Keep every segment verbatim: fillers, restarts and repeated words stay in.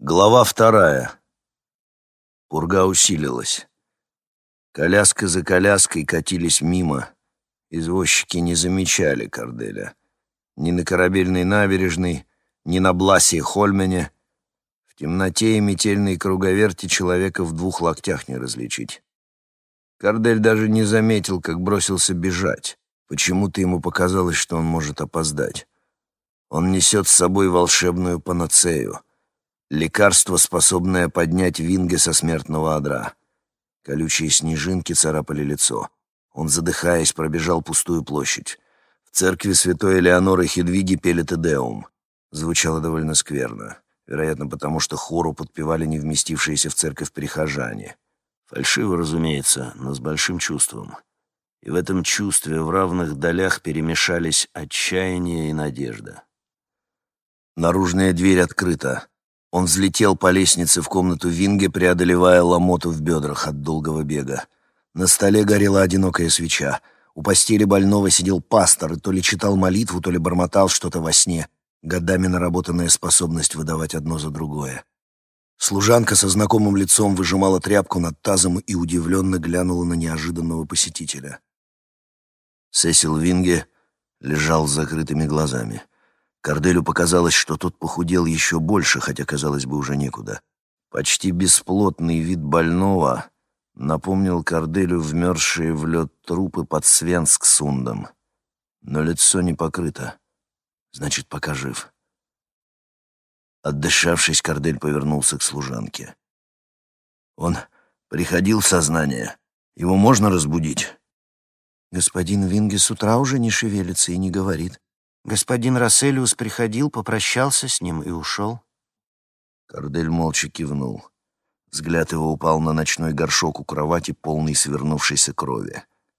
Глава вторая. Пурга усилилась. Коляска за коляской катились мимо. Извозчики не замечали Корделя. Ни на Корабельной набережной, ни на Бласе-Хольмене. В темноте и метельной круговерти человека в двух локтях не различить. Кордель даже не заметил, как бросился бежать. Почему-то ему показалось, что он может опоздать. Он несет с собой волшебную панацею. Лекарство, способное поднять Винге со смертного одра. Колючие снежинки царапали лицо. Он, задыхаясь, пробежал пустую площадь. В церкви святой Элеоноры Хедвиги пели Те-Деум. Звучало довольно скверно. Вероятно, потому что хору подпевали не вместившиеся в церковь прихожане. Фальшиво, разумеется, но с большим чувством. И в этом чувстве в равных долях перемешались отчаяние и надежда. Наружная дверь открыта. Он взлетел по лестнице в комнату Винге, преодолевая ломоту в бедрах от долгого бега. На столе горела одинокая свеча. У постели больного сидел пастор и то ли читал молитву, то ли бормотал что-то во сне. Годами наработанная способность выдавать одно за другое. Служанка со знакомым лицом выжимала тряпку над тазом и удивленно глянула на неожиданного посетителя. Сесил Винге лежал с закрытыми глазами. Корделю показалось, что тот похудел еще больше, хотя, казалось бы, уже некуда. Почти бесплотный вид больного напомнил Корделю вмерзшие в лед трупы под Свенсксундом. Но лицо не покрыто. Значит, пока жив. Отдышавшись, Кордель повернулся к служанке. «Он приходил в сознание. Его можно разбудить?» «Господин Винге с утра уже не шевелится и не говорит. Господин Расселиус приходил, попрощался с ним и ушел». Кордель молча кивнул. Взгляд его упал на ночной горшок у кровати, полный свернувшейся крови.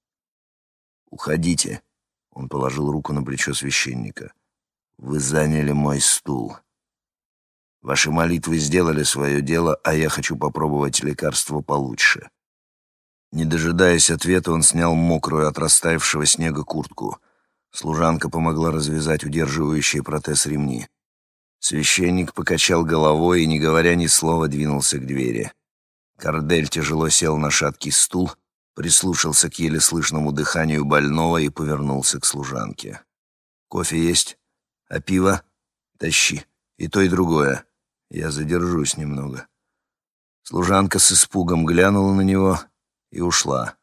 «Уходите», — он положил руку на плечо священника. «Вы заняли мой стул. Ваши молитвы сделали свое дело, а я хочу попробовать лекарство получше». Не дожидаясь ответа, он снял мокрую от растаявшего снега куртку. Служанка помогла развязать удерживающие протез ремни. Священник покачал головой и, не говоря ни слова, двинулся к двери. Кордель тяжело сел на шаткий стул, прислушался к еле слышному дыханию больного и повернулся к служанке. «Кофе есть? А пиво? Тащи. И то, и другое. Я задержусь немного». Служанка с испугом глянула на него и ушла.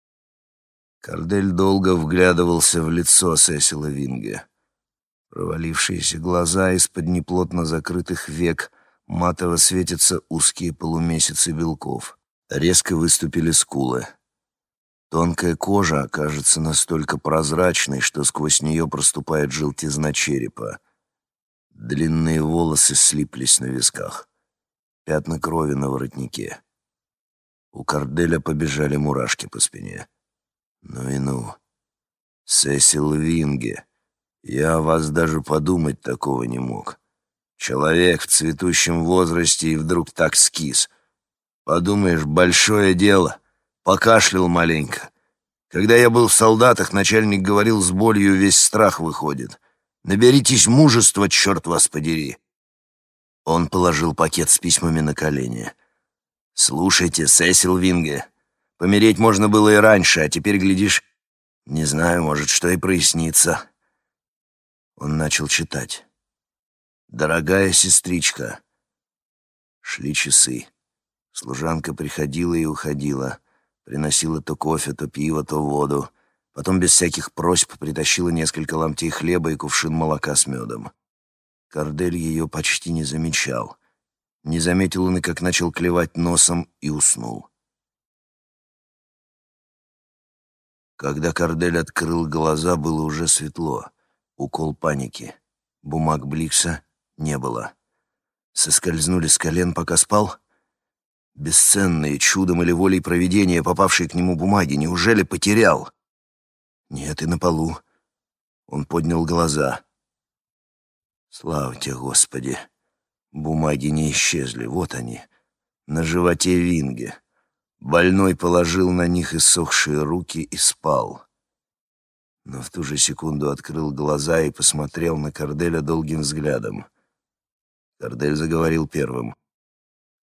Кордель долго вглядывался в лицо Сесила Винге. Провалившиеся глаза из-под неплотно закрытых век, матово светятся узкие полумесяцы белков. Резко выступили скулы. Тонкая кожа кажется настолько прозрачной, что сквозь нее проступает желтизна черепа. Длинные волосы слиплись на висках. Пятна крови на воротнике. У Корделя побежали мурашки по спине. «Ну и ну! Сесил Винге! Я о вас даже подумать такого не мог. Человек в цветущем возрасте и вдруг так скис. Подумаешь, большое дело. Покашлял маленько. Когда я был в солдатах, начальник говорил, с болью весь страх выходит. Наберитесь мужества, черт вас подери!» Он положил пакет с письмами на колени. «Слушайте, Сесил Винге, помереть можно было и раньше, а теперь, глядишь, не знаю, может, что и прояснится». Он начал читать. «Дорогая сестричка». Шли часы. Служанка приходила и уходила. Приносила то кофе, то пиво, то воду. Потом без всяких просьб притащила несколько ломтей хлеба и кувшин молока с медом. Кордель ее почти не замечал. Не заметил он и как начал клевать носом и уснул. Когда Кордель открыл глаза, было уже светло. Укол паники. Бумаг Бликса не было. Соскользнули с колен, пока спал. Бесценные, чудом или волей провидения, попавшие к нему бумаги, неужели потерял? Нет, и на полу. Он поднял глаза. Слава тебе, Господи! Бумаги не исчезли, вот они, на животе Винге. Больной положил на них иссохшие руки и спал. Но в ту же секунду открыл глаза и посмотрел на Корделя долгим взглядом. Кордель заговорил первым.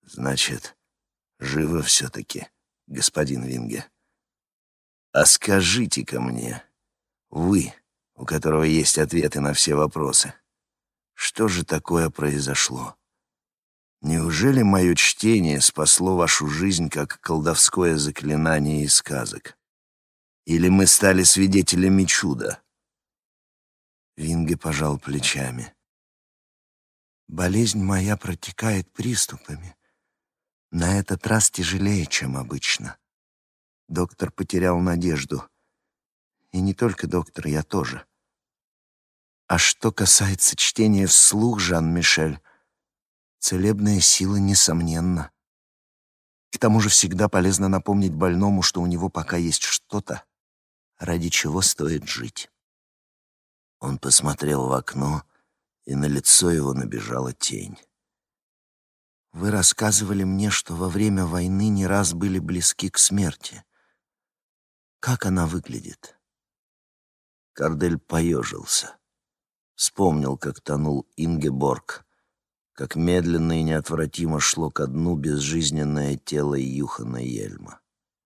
Значит, живы все-таки, господин Винге. А скажите-ка мне, вы, у которого есть ответы на все вопросы, что же такое произошло? Неужели мое чтение спасло вашу жизнь, как колдовское заклинание из сказок? Или мы стали свидетелями чуда?» Винге пожал плечами. «Болезнь моя протекает приступами. На этот раз тяжелее, чем обычно. Доктор потерял надежду. И не только доктор, я тоже. А что касается чтения вслух, Жан-Мишель, целебная сила несомненна. К тому же всегда полезно напомнить больному, что у него пока есть что-то, ради чего стоит жить». Он посмотрел в окно, и на лицо его набежала тень. «Вы рассказывали мне, что во время войны не раз были близки к смерти. Как она выглядит?» Кардель поежился. Вспомнил, как тонул Ингеборг, как медленно и неотвратимо шло ко дну безжизненное тело Юхана Йельма.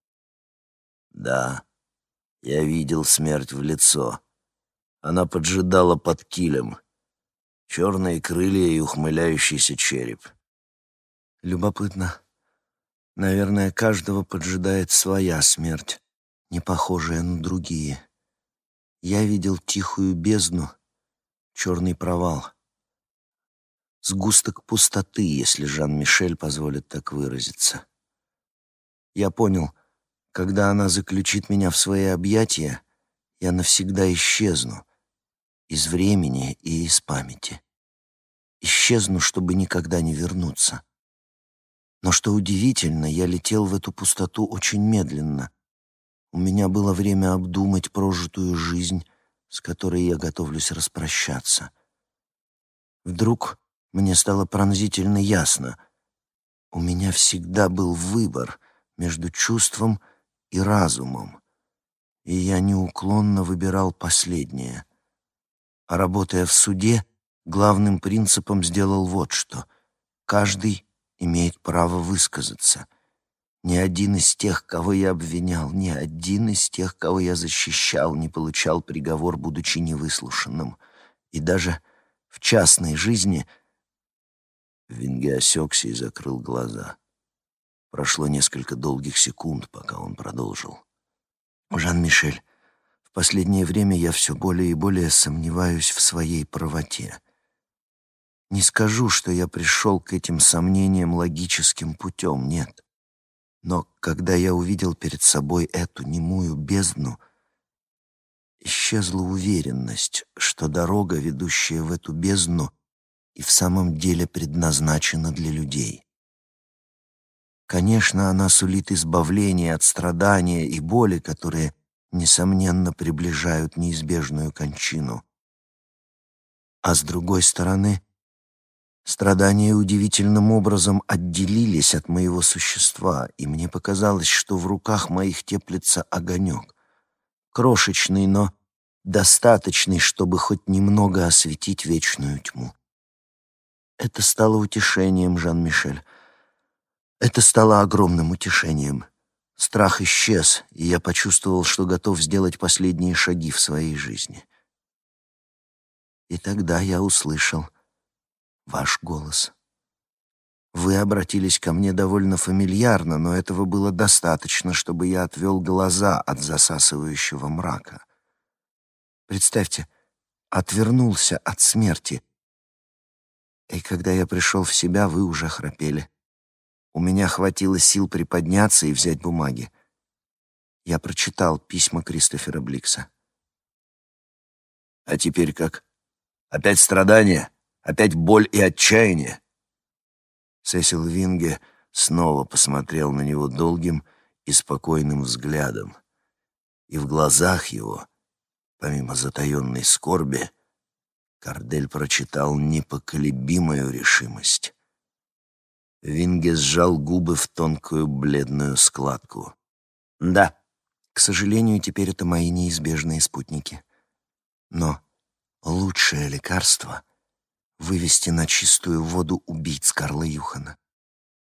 «Да, я видел смерть в лицо. Она поджидала под килем. Черные крылья и ухмыляющийся череп». «Любопытно. Наверное, каждого поджидает своя смерть, не похожая на другие. Я видел тихую бездну, черный провал. Сгусток пустоты, если Жан-Мишель позволит так выразиться. Я понял, когда она заключит меня в свои объятия, я навсегда исчезну из времени и из памяти. Исчезну, чтобы никогда не вернуться. Но что удивительно, я летел в эту пустоту очень медленно. У меня было время обдумать прожитую жизнь, с которой я готовлюсь распрощаться. Вдруг мне стало пронзительно ясно. У меня всегда был выбор между чувством и разумом, и я неуклонно выбирал последнее. А работая в суде, главным принципом сделал вот что: каждый имеет право высказаться. Ни один из тех, кого я обвинял, ни один из тех, кого я защищал, не получал приговор, будучи невыслушанным. И даже в частной жизни... Винге осекся и закрыл глаза. Прошло несколько долгих секунд, пока он продолжил. «Жан-Мишель, в последнее время я все более и более сомневаюсь в своей правоте. Не скажу, что я пришел к этим сомнениям логическим путем, нет. Но когда я увидел перед собой эту немую бездну, исчезла уверенность, что дорога, ведущая в эту бездну, и в самом деле предназначена для людей. Конечно, она сулит избавление от страдания и боли, которые, несомненно, приближают неизбежную кончину. А с другой стороны, страдания удивительным образом отделились от моего существа, и мне показалось, что в руках моих теплится огонек. Крошечный, но достаточный, чтобы хоть немного осветить вечную тьму. Это стало утешением, Жан-Мишель. Это стало огромным утешением. Страх исчез, и я почувствовал, что готов сделать последние шаги в своей жизни. И тогда я услышал ваш голос. Вы обратились ко мне довольно фамильярно, но этого было достаточно, чтобы я отвел глаза от засасывающего мрака. Представьте, отвернулся от смерти. И когда я пришел в себя, вы уже храпели. У меня хватило сил приподняться и взять бумаги. Я прочитал письма Кристофера Бликса. «А теперь как? Опять страдания? Опять боль и отчаяние?» Сесил Винге снова посмотрел на него долгим и спокойным взглядом. И в глазах его, помимо затаенной скорби, Кардель прочитал непоколебимую решимость. Винге сжал губы в тонкую бледную складку. Да, к сожалению, теперь это мои неизбежные спутники. Но лучшее лекарство — вывести на чистую воду убийц Карла Юхана.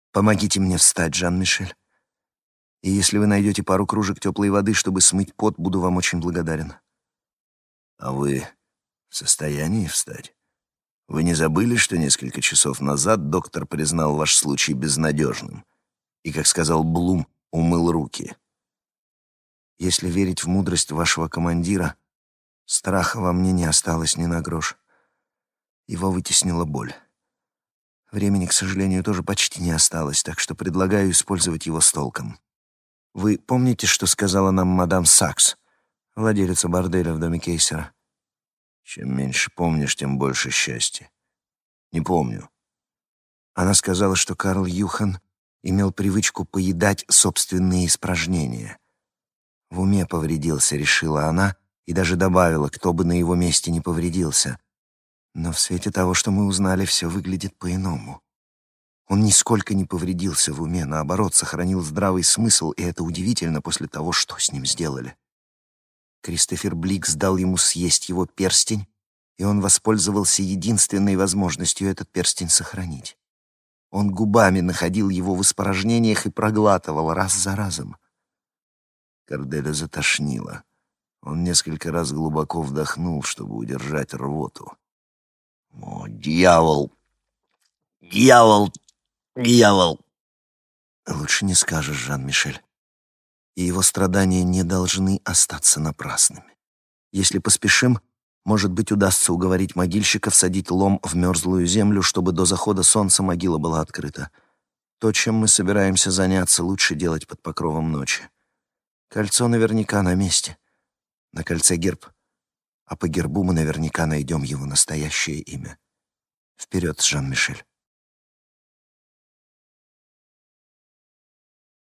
Помогите мне встать, Жан-Мишель. И если вы найдете пару кружек теплой воды, чтобы смыть пот, буду вам очень благодарен. А вы в состоянии встать? Вы не забыли, что несколько часов назад доктор признал ваш случай безнадежным и, как сказал Блум, умыл руки? Если верить в мудрость вашего командира, страха во мне не осталось ни на грош. Его вытеснила боль. Времени, к сожалению, тоже почти не осталось, так что предлагаю использовать его с толком. Вы помните, что сказала нам мадам Сакс, владелица борделя в доме Кейсера? Чем меньше помнишь, тем больше счастья. Не помню. Она сказала, что Карл Юхан имел привычку поедать собственные испражнения. В уме повредился, решила она, и даже добавила, кто бы на его месте не повредился. Но в свете того, что мы узнали, все выглядит по-иному. Он нисколько не повредился в уме, наоборот, сохранил здравый смысл, и это удивительно после того, что с ним сделали. Кристофер Бликс дал ему съесть его перстень, и он воспользовался единственной возможностью этот перстень сохранить. Он губами находил его в испражнениях и проглатывал раз за разом. Корделя затошнило. Он несколько раз глубоко вдохнул, чтобы удержать рвоту. «О, дьявол! Дьявол! Дьявол!» Лучше не скажешь, Жан-Мишель. И его страдания не должны остаться напрасными. Если поспешим, может быть, удастся уговорить могильщика всадить лом в мерзлую землю, чтобы до захода солнца могила была открыта. То, чем мы собираемся заняться, лучше делать под покровом ночи. Кольцо наверняка на месте. На кольце герб. А по гербу мы наверняка найдем его настоящее имя. Вперед, Жан-Мишель.